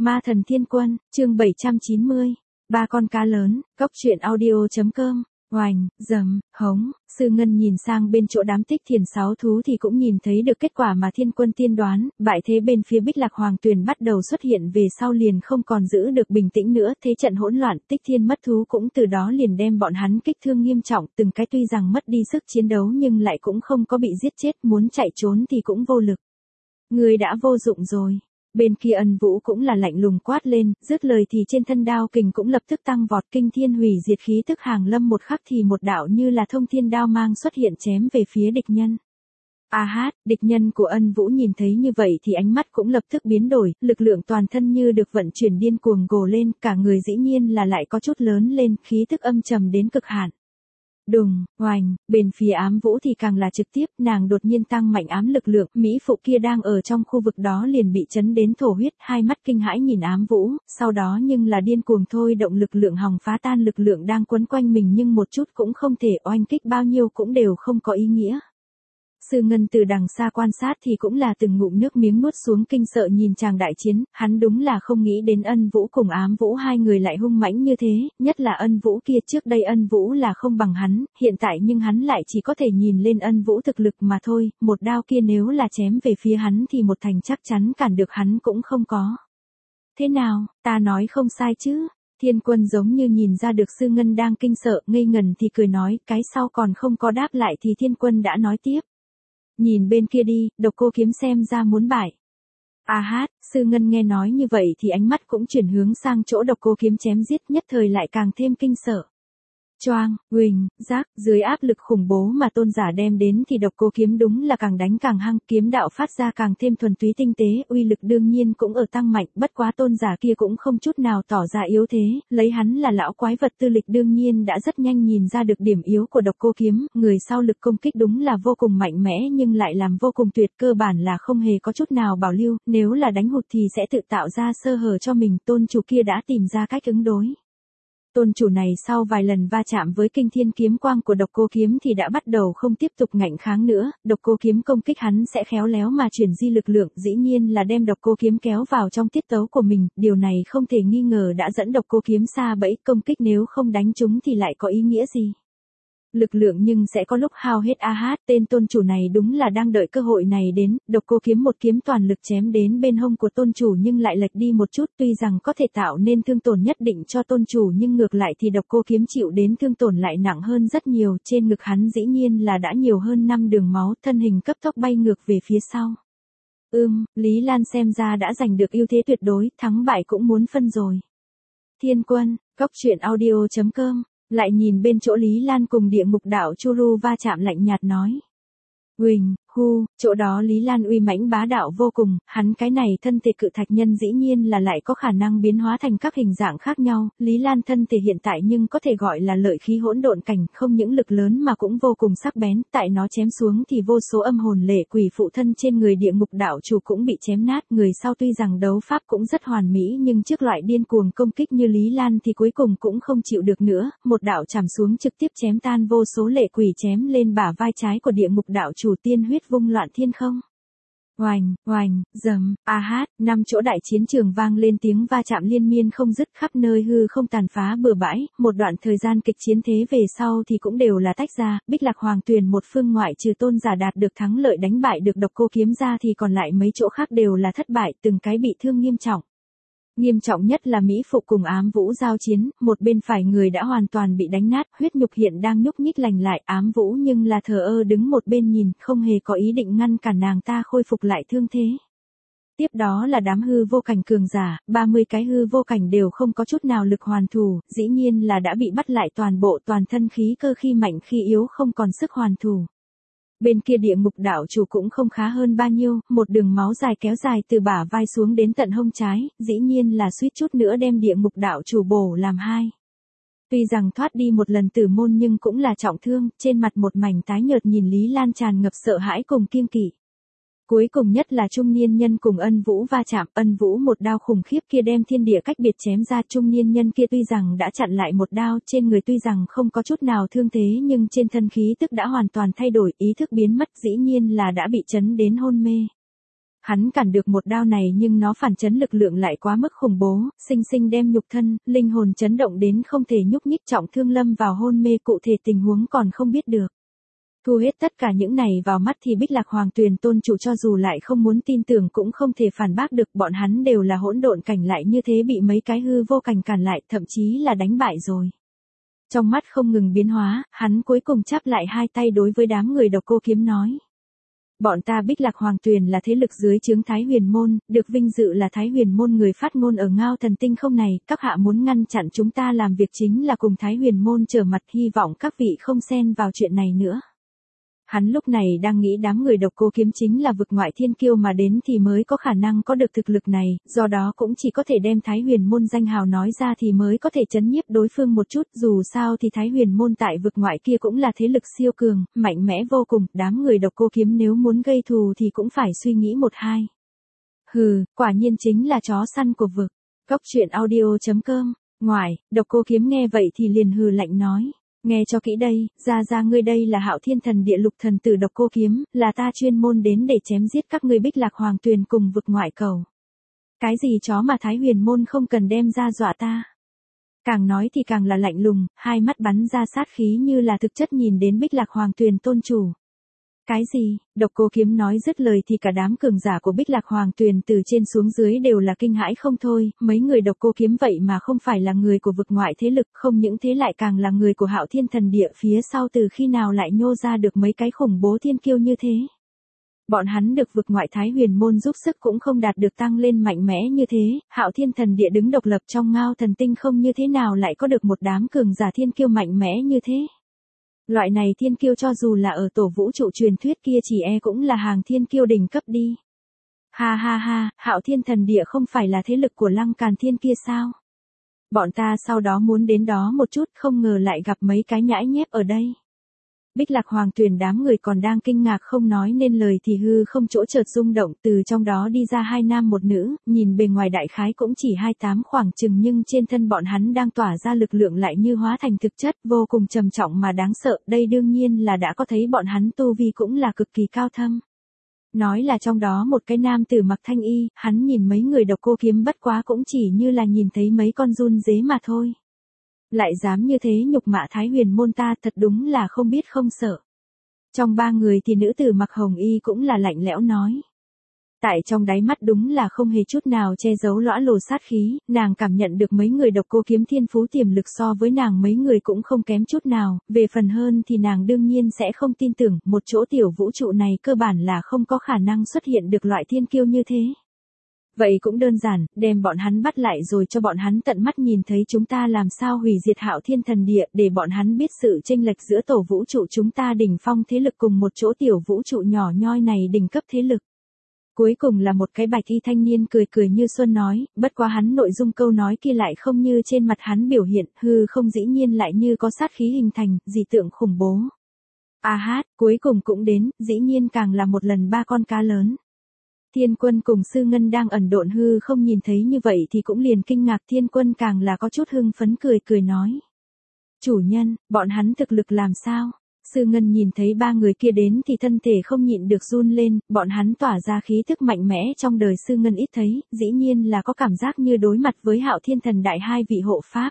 Ma thần thiên quân, chương 790. Ba con cá lớn, Cốc truyện audio.com. Oành, dầm, hống, Sư Ngân nhìn sang bên chỗ đám Tích Thiền sáu thú thì cũng nhìn thấy được kết quả mà thiên quân tiên đoán, bại thế bên phía Bích Lạc Hoàng Tuyền bắt đầu xuất hiện về sau liền không còn giữ được bình tĩnh nữa, thế trận hỗn loạn, Tích Thiên mất thú cũng từ đó liền đem bọn hắn kích thương nghiêm trọng, từng cái tuy rằng mất đi sức chiến đấu nhưng lại cũng không có bị giết chết, muốn chạy trốn thì cũng vô lực. Người đã vô dụng rồi. Bên kia Ân Vũ cũng là lạnh lùng quát lên, dứt lời thì trên thân đao kình cũng lập tức tăng vọt, kinh thiên hủy diệt khí tức hàng lâm một khắc thì một đạo như là thông thiên đao mang xuất hiện chém về phía địch nhân. A hát, địch nhân của Ân Vũ nhìn thấy như vậy thì ánh mắt cũng lập tức biến đổi, lực lượng toàn thân như được vận chuyển điên cuồng gồ lên, cả người dĩ nhiên là lại có chút lớn lên, khí tức âm trầm đến cực hạn. Đùng, oành, bên phía Ám Vũ thì càng là trực tiếp, nàng đột nhiên tăng mạnh ám lực lượng, mỹ phụ kia đang ở trong khu vực đó liền bị chấn đến thổ huyết, hai mắt kinh hãi nhìn Ám Vũ, sau đó nhưng là điên cuồng thôi động lực lượng hòng phá tan lực lượng đang quấn quanh mình nhưng một chút cũng không thể oanh kích bao nhiêu cũng đều không có ý nghĩa. Sư Ngân từ đằng xa quan sát thì cũng là từng ngụm nước miếng nuốt xuống kinh sợ nhìn chàng đại chiến, hắn đúng là không nghĩ đến Ân Vũ cùng Ám Vũ hai người lại hung mãnh như thế, nhất là Ân Vũ kia trước đây Ân Vũ là không bằng hắn, hiện tại nhưng hắn lại chỉ có thể nhìn lên Ân Vũ thực lực mà thôi, một đao kia nếu là chém về phía hắn thì một thành chắc chắn cản được hắn cũng không có. Thế nào, ta nói không sai chứ? Thiên quân giống như nhìn ra được Sư Ngân đang kinh sợ, ngây ngần thì cười nói, cái sau còn không có đáp lại thì Thiên quân đã nói tiếp. Nhìn bên kia đi, Độc Cô Kiếm xem ra muốn bại. A hát, Sư Ngân nghe nói như vậy thì ánh mắt cũng chuyển hướng sang chỗ Độc Cô Kiếm chém giết, nhất thời lại càng thêm kinh sợ. Choang, huỳnh, rác, dưới áp lực khủng bố mà tôn giả đem đến thì Độc Cô Kiếm đúng là càng đánh càng hăng, kiếm đạo phát ra càng thêm thuần túy tinh tế, uy lực đương nhiên cũng ở tăng mạnh, bất quá tôn giả kia cũng không chút nào tỏ ra yếu thế, lấy hắn là lão quái vật tư lịch đương nhiên đã rất nhanh nhìn ra được điểm yếu của Độc Cô Kiếm, người sau lực công kích đúng là vô cùng mạnh mẽ nhưng lại làm vô cùng tuyệt, cơ bản là không hề có chút nào bảo lưu, nếu là đánh hụt thì sẽ tự tạo ra sơ hở cho mình, tôn chủ kia đã tìm ra cách ứng đối. Tôn chủ này sau vài lần va chạm với kinh thiên kiếm quang của Độc Cô Kiếm thì đã bắt đầu không tiếp tục ngạnh kháng nữa, Độc Cô Kiếm công kích hắn sẽ khéo léo mà chuyển di lực lượng, dĩ nhiên là đem Độc Cô Kiếm kéo vào trong tiết tấu của mình, điều này không thể nghi ngờ đã dẫn Độc Cô Kiếm xa bẫy, công kích nếu không đánh chúng thì lại có ý nghĩa gì. Lực lượng nhưng sẽ có lúc hao hết. A hát, tên tôn chủ này đúng là đang đợi cơ hội này đến, Độc Cô Kiếm một kiếm toàn lực chém đến bên hông của tôn chủ nhưng lại lệch đi một chút, tuy rằng có thể tạo nên thương tổn nhất định cho tôn chủ nhưng ngược lại thì Độc Cô Kiếm chịu đến thương tổn lại nặng hơn rất nhiều, trên ngực hắn dĩ nhiên là đã nhiều hơn 5 đường máu, thân hình cấp tốc bay ngược về phía sau. Lý Lan xem ra đã giành được ưu thế tuyệt đối, thắng bại cũng muốn phân rồi. Thiên quân, Cốc truyện audio.com. Lại nhìn bên chỗ Lý Lan cùng Địa Ngục Đạo Churu va chạm lạnh nhạt nói. Huỳnh, hu, chỗ đó Lý Lan uy mãnh bá đạo vô cùng, hắn cái này thân thể cự thạch nhân dĩ nhiên là lại có khả năng biến hóa thành các hình dạng khác nhau, Lý Lan thân thể hiện tại nhưng có thể gọi là lợi khí hỗn độn cảnh, không những lực lớn mà cũng vô cùng sắc bén, tại nó chém xuống thì vô số âm hồn lệ quỷ phụ thân trên người Địa Ngục Đạo chủ cũng bị chém nát, người sau tuy rằng đấu pháp cũng rất hoàn mỹ nhưng trước loại điên cuồng công kích như Lý Lan thì cuối cùng cũng không chịu được nữa, một đạo chạm xuống trực tiếp chém tan vô số lệ quỷ chém lên bả vai trái của Địa Ngục Đạo chủ, tiên huyết vung loạn thiên không. Oành, oành, dầm, a hát, 5 chỗ đại chiến trường vang lên tiếng va chạm liên miên không dứt, khắp nơi hư không tàn phá bừa bãi, một đoạn thời gian kịch chiến thế về sau thì cũng đều là tách ra, Bích Lạc Hoàng Tuyền một phương ngoại trừ tôn giả đạt được thắng lợi đánh bại được Độc Cô Kiếm ra thì còn lại mấy chỗ khác đều là thất bại, từng cái bị thương nghiêm trọng. Nghiêm trọng nhất là Mỹ Phụ cùng Ám Vũ giao chiến, một bên phải người đã hoàn toàn bị đánh nát, huyết nhục hiện đang nhúc nhích lành lại, Ám Vũ nhưng là thờ ơ đứng một bên nhìn, không hề có ý định ngăn cản nàng ta khôi phục lại thương thế. Tiếp đó là đám hư vô cảnh cường giả, 30 cái hư vô cảnh đều không có chút nào lực hoàn thủ, dĩ nhiên là đã bị bắt lại toàn bộ, toàn thân khí cơ khi mạnh khi yếu không còn sức hoàn thủ. Bên kia Địa Ngục Đạo chủ cũng không khá hơn bao nhiêu, một đường máu dài kéo dài từ bả vai xuống đến tận hông trái, dĩ nhiên là suýt chút nữa đem Địa Ngục Đạo chủ bổ làm hai. Tuy rằng thoát đi một lần tử môn nhưng cũng là trọng thương, trên mặt một mảnh tái nhợt nhìn Lý Lan tràn ngập sợ hãi cùng kiêng kỵ. Cuối cùng nhất là trung niên nhân cùng Ân Vũ va chạm, Ân Vũ một đao khủng khiếp kia đem thiên địa cách biệt chém ra, trung niên nhân kia tuy rằng đã chặn lại một đao, trên người tuy rằng không có chút nào thương thế nhưng trên thân khí tức đã hoàn toàn thay đổi, ý thức biến mất, dĩ nhiên là đã bị chấn đến hôn mê. Hắn cản được một đao này nhưng nó phản chấn lực lượng lại quá mức khủng bố, sinh sinh đem nhục thân, linh hồn chấn động đến không thể nhúc nhích, trọng thương lâm vào hôn mê, cụ thể tình huống còn không biết được. Thu hết tất cả những này vào mắt thì Bích Lạc Hoàng Tuyền tôn chủ cho dù lại không muốn tin tưởng cũng không thể phản bác được, bọn hắn đều là hỗn độn cảnh lại như thế bị mấy cái hư vô cảnh cản lại, thậm chí là đánh bại rồi. Trong mắt không ngừng biến hóa, hắn cuối cùng chắp lại hai tay đối với đám người Độc Cô Kiếm nói. Bọn ta Bích Lạc Hoàng Tuyền là thế lực dưới trướng Thái Huyền Môn, được vinh dự là Thái Huyền Môn người phát ngôn ở Ngao Thần Tinh không này, các hạ muốn ngăn chặn chúng ta làm việc chính là cùng Thái Huyền Môn trở mặt, hy vọng các vị không xen vào chuyện này nữa. Hắn lúc này đang nghĩ đám người Độc Cô Kiếm chính là vực ngoại thiên kiêu mà đến thì mới có khả năng có được thực lực này, do đó cũng chỉ có thể đem Thái Huyền Môn danh hào nói ra thì mới có thể chấn nhiếp đối phương một chút, dù sao thì Thái Huyền Môn tại vực ngoại kia cũng là thế lực siêu cường, mạnh mẽ vô cùng, đám người Độc Cô Kiếm nếu muốn gây thù thì cũng phải suy nghĩ một hai. Hừ, quả nhiên chính là chó săn của vực. Cốc truyện audio.com. Ngoài, Độc Cô Kiếm nghe vậy thì liền hừ lạnh nói. Nghe cho kỹ đây, ra ngươi đây là Hạo Thiên Thần Địa Lục Thần Tử Độc Cô Kiếm, là ta chuyên môn đến để chém giết các ngươi Bích Lạc Hoàng Tuyền cùng vực ngoại cầu. Cái gì chó mà Thái Huyền Môn không cần đem ra dọa ta. Càng nói thì càng là lạnh lùng, hai mắt bắn ra sát khí như là thực chất nhìn đến Bích Lạc Hoàng Tuyền tôn chủ. Cái gì? Độc Cô Kiếm nói dứt lời thì cả đám cường giả của Bích Lạc Hoàng Tuyền từ trên xuống dưới đều là kinh hãi không thôi, mấy người Độc Cô Kiếm vậy mà không phải là người của vực ngoại thế lực, không những thế lại càng là người của Hạo Thiên Thần Địa, phía sau từ khi nào lại nhô ra được mấy cái khủng bố thiên kiêu như thế. Bọn hắn được vực ngoại Thái Huyền Môn giúp sức cũng không đạt được tăng lên mạnh mẽ như thế, Hạo Thiên Thần Địa đứng độc lập trong Ngao Thần Tinh không như thế nào lại có được một đám cường giả thiên kiêu mạnh mẽ như thế. Loại này thiên kiêu cho dù là ở tổ vũ trụ truyền thuyết kia chỉ cũng là hàng thiên kiêu đỉnh cấp đi. Ha ha ha, Hạo Thiên Thần Địa không phải là thế lực của Lăng Càn Thiên kia sao? Bọn ta sau đó muốn đến đó một chút, không ngờ lại gặp mấy cái nhãi nhép ở đây. Bích Lạc Hoàng Tuyền đám người còn đang kinh ngạc không nói nên lời thì hư không chỗ chợt rung động, từ trong đó đi ra hai nam một nữ, nhìn bề ngoài đại khái cũng chỉ 28 khoảng chừng nhưng trên thân bọn hắn đang tỏa ra lực lượng lại như hóa thành thực chất, vô cùng trầm trọng mà đáng sợ, đây đương nhiên là đã có thấy bọn hắn tu vi cũng là cực kỳ cao thâm. Nói là trong đó một cái nam tử mặc thanh y, hắn nhìn mấy người Độc Cô Kiếm bất quá cũng chỉ như là nhìn thấy mấy con giun dế mà thôi. Lại dám như thế nhục mạ Thái Huyền Môn ta, thật đúng là không biết không sợ. Trong ba người thì nữ tử mặc hồng y cũng là lạnh lẽo nói. Tại trong đáy mắt đúng là không hề chút nào che giấu lõa lồ sát khí, nàng cảm nhận được mấy người Độc Cô Kiếm thiên phú tiềm lực so với nàng mấy người cũng không kém chút nào, về phần hơn thì nàng đương nhiên sẽ không tin tưởng, một chỗ tiểu vũ trụ này cơ bản là không có khả năng xuất hiện được loại thiên kiêu như thế. Vậy cũng đơn giản, đem bọn hắn bắt lại rồi cho bọn hắn tận mắt nhìn thấy chúng ta làm sao hủy diệt Hạo Thiên Thần Địa, để bọn hắn biết sự chênh lệch giữa tổ vũ trụ chúng ta đỉnh phong thế lực cùng một chỗ tiểu vũ trụ nhỏ nhoi này đỉnh cấp thế lực. Cuối cùng là một cái bạch y thanh niên cười cười như xuân nói, bất quá hắn nội dung câu nói kia lại không như trên mặt hắn biểu hiện, hư không dĩ nhiên lại như có sát khí hình thành, dị tượng khủng bố. A hát, cuối cùng cũng đến, dĩ nhiên càng là một lần ba con cá lớn. Thiên Quân cùng Sư Ngân đang ẩn độn hư không nhìn thấy như vậy thì cũng liền kinh ngạc, Thiên Quân càng là có chút hưng phấn cười cười nói. Chủ nhân, bọn hắn thực lực làm sao? Sư Ngân nhìn thấy ba người kia đến thì thân thể không nhịn được run lên, bọn hắn tỏa ra khí thức mạnh mẽ trong đời Sư Ngân ít thấy, dĩ nhiên là có cảm giác như đối mặt với Hạo Thiên Thần Đại hai vị hộ pháp.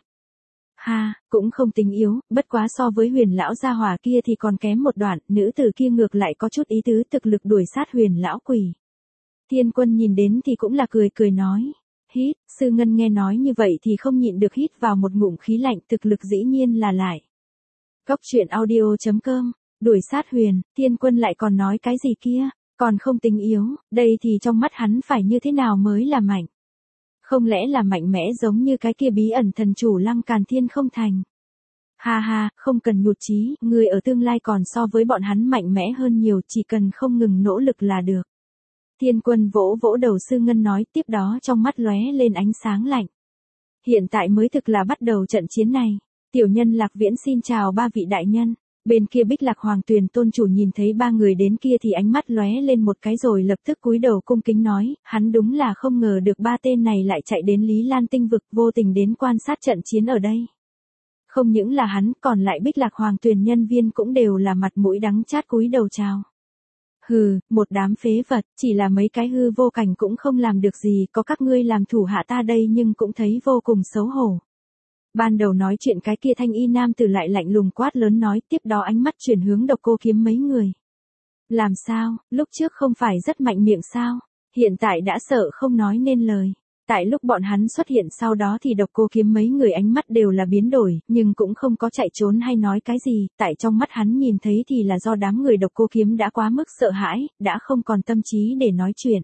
Ha, cũng không tính yếu, bất quá so với Huyền lão gia hỏa kia thì còn kém một đoạn, nữ tử kia ngược lại có chút ý tứ, thực lực đuổi sát Huyền lão quỷ. Thiên Quân nhìn đến thì cũng là cười cười nói. Hít, Sư Ngân nghe nói như vậy thì không nhịn được hít vào một ngụm khí lạnh, thực lực dĩ nhiên là lại. Cốc truyện audio.com, đuổi sát Huyền, Thiên Quân lại còn nói cái gì kia, còn không tính yếu, đây thì trong mắt hắn phải như thế nào mới là mạnh. Không lẽ là mạnh mẽ giống như cái kia bí ẩn thần chủ Lăng Càn Thiên không thành. Ha ha, không cần nhụt chí, người ở tương lai còn so với bọn hắn mạnh mẽ hơn nhiều, chỉ cần không ngừng nỗ lực là được. Thiên Quân vỗ vỗ đầu Sư Ngân nói, tiếp đó trong mắt lóe lên ánh sáng lạnh. Hiện tại mới thực là bắt đầu trận chiến này. Tiểu nhân Lạc Viễn xin chào ba vị đại nhân. Bên kia Bích Lạc Hoàng Tuyền tôn chủ nhìn thấy ba người đến kia thì ánh mắt lóe lên một cái rồi lập tức cúi đầu cung kính nói, hắn đúng là không ngờ được ba tên này lại chạy đến Lý Lan tinh vực, vô tình đến quan sát trận chiến ở đây. Không những là hắn, còn lại Bích Lạc Hoàng Tuyền nhân viên cũng đều là mặt mũi đắng chát cúi đầu chào. Hừ, một đám phế vật, chỉ là mấy cái hư vô cảnh cũng không làm được gì, có các ngươi làm thủ hạ ta đây nhưng cũng thấy vô cùng xấu hổ. Ban đầu nói chuyện cái kia thanh y nam tử lại lạnh lùng quát lớn nói, tiếp đó ánh mắt chuyển hướng Độc Cô Kiếm mấy người. Làm sao, lúc trước không phải rất mạnh miệng sao, hiện tại đã sợ không nói nên lời. Tại lúc bọn hắn xuất hiện sau đó thì Độc Cô Kiếm mấy người ánh mắt đều là biến đổi, nhưng cũng không có chạy trốn hay nói cái gì, tại trong mắt hắn nhìn thấy thì là do đám người Độc Cô Kiếm đã quá mức sợ hãi, đã không còn tâm trí để nói chuyện.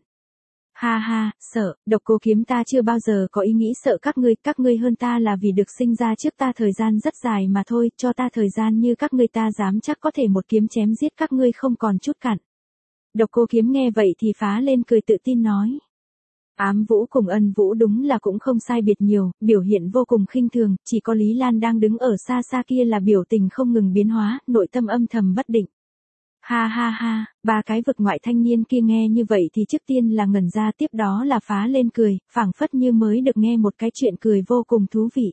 Ha ha, sợ, Độc Cô Kiếm ta chưa bao giờ có ý nghĩ sợ các ngươi hơn ta là vì được sinh ra trước ta thời gian rất dài mà thôi, cho ta thời gian như các ngươi ta dám chắc có thể một kiếm chém giết các ngươi không còn chút cặn. Độc Cô Kiếm nghe vậy thì phá lên cười tự tin nói. Ám Vũ cùng Ân Vũ đúng là cũng không sai biệt nhiều, biểu hiện vô cùng khinh thường, chỉ có Lý Lan đang đứng ở xa xa kia là biểu tình không ngừng biến hóa, nội tâm âm thầm bất định. Ha ha ha, ba cái vực ngoại thanh niên kia nghe như vậy thì trước tiên là ngẩn ra, tiếp đó là phá lên cười, phảng phất như mới được nghe một cái chuyện cười vô cùng thú vị.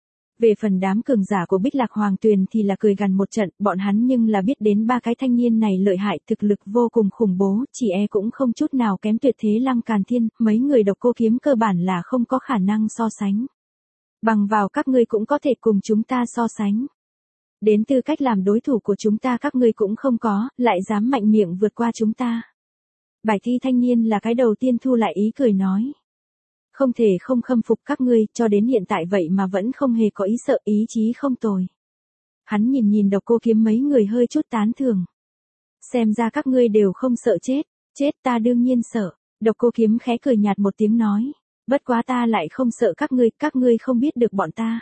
Về phần đám cường giả của Bích Lạc Hoàng Tuyền thì là cười gằn một trận, bọn hắn nhưng là biết đến ba cái thanh niên này lợi hại, thực lực vô cùng khủng bố, chỉ e cũng không chút nào kém Tuyệt Thế Lăng Càn Thiên, mấy người Độc Cô Kiếm cơ bản là không có khả năng so sánh. Bằng vào các ngươi cũng có thể cùng chúng ta so sánh. Đến tư cách làm đối thủ của chúng ta các ngươi cũng không có, lại dám mạnh miệng vượt qua chúng ta. Bài thi thanh niên là cái đầu tiên thu lại ý cười nói. Không thể không khâm phục các ngươi, cho đến hiện tại vậy mà vẫn không hề có ý sợ, ý chí không tồi. Hắn nhìn Độc Cô Kiếm mấy người hơi chút tán thưởng. Xem ra các ngươi đều không sợ chết, chết ta đương nhiên sợ. Độc Cô Kiếm khẽ cười nhạt một tiếng nói. Bất quá ta lại không sợ các ngươi không biết được bọn ta.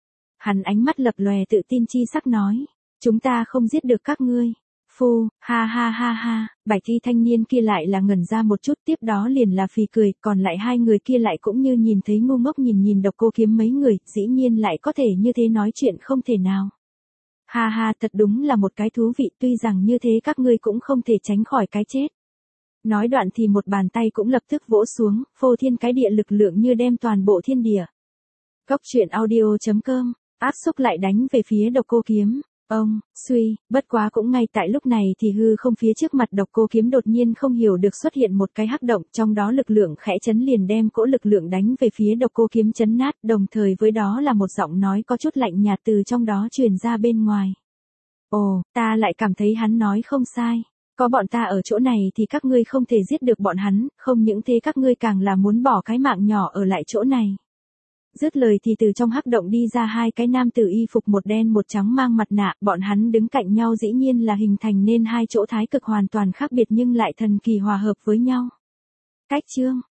Hắn ánh mắt lập lòe tự tin chi sắc nói. Chúng ta không giết được các ngươi. Phu, ha ha ha ha, bài thi thanh niên kia lại là ngẩn ra một chút, tiếp đó liền là phì cười, còn lại hai người kia lại cũng như nhìn thấy ngu ngốc nhìn Độc Cô Kiếm mấy người, dĩ nhiên lại có thể như thế nói chuyện không thể nào. Ha ha, thật đúng là một cái thú vị, tuy rằng như thế các ngươi cũng không thể tránh khỏi cái chết. Nói đoạn thì một bàn tay cũng lập tức vỗ xuống, phô thiên cái địa lực lượng như đem toàn bộ thiên địa. Cốc truyện audio.com, áp xúc lại đánh về phía Độc Cô Kiếm. Ông, suy, bất quá cũng ngay tại lúc này thì hư không phía trước mặt Độc Cô Kiếm đột nhiên không hiểu được xuất hiện một cái hắc động, trong đó lực lượng khẽ chấn liền đem cỗ lực lượng đánh về phía Độc Cô Kiếm chấn nát, đồng thời với đó là một giọng nói có chút lạnh nhạt từ trong đó truyền ra bên ngoài. Ồ, ta lại cảm thấy hắn nói không sai. Có bọn ta ở chỗ này thì các ngươi không thể giết được bọn hắn, không những thế các ngươi càng là muốn bỏ cái mạng nhỏ ở lại chỗ này. Dứt lời thì từ trong hắc động đi ra hai cái nam tử y phục một đen một trắng mang mặt nạ, bọn hắn đứng cạnh nhau dĩ nhiên là hình thành nên hai chỗ thái cực hoàn toàn khác biệt nhưng lại thần kỳ hòa hợp với nhau. Cách chương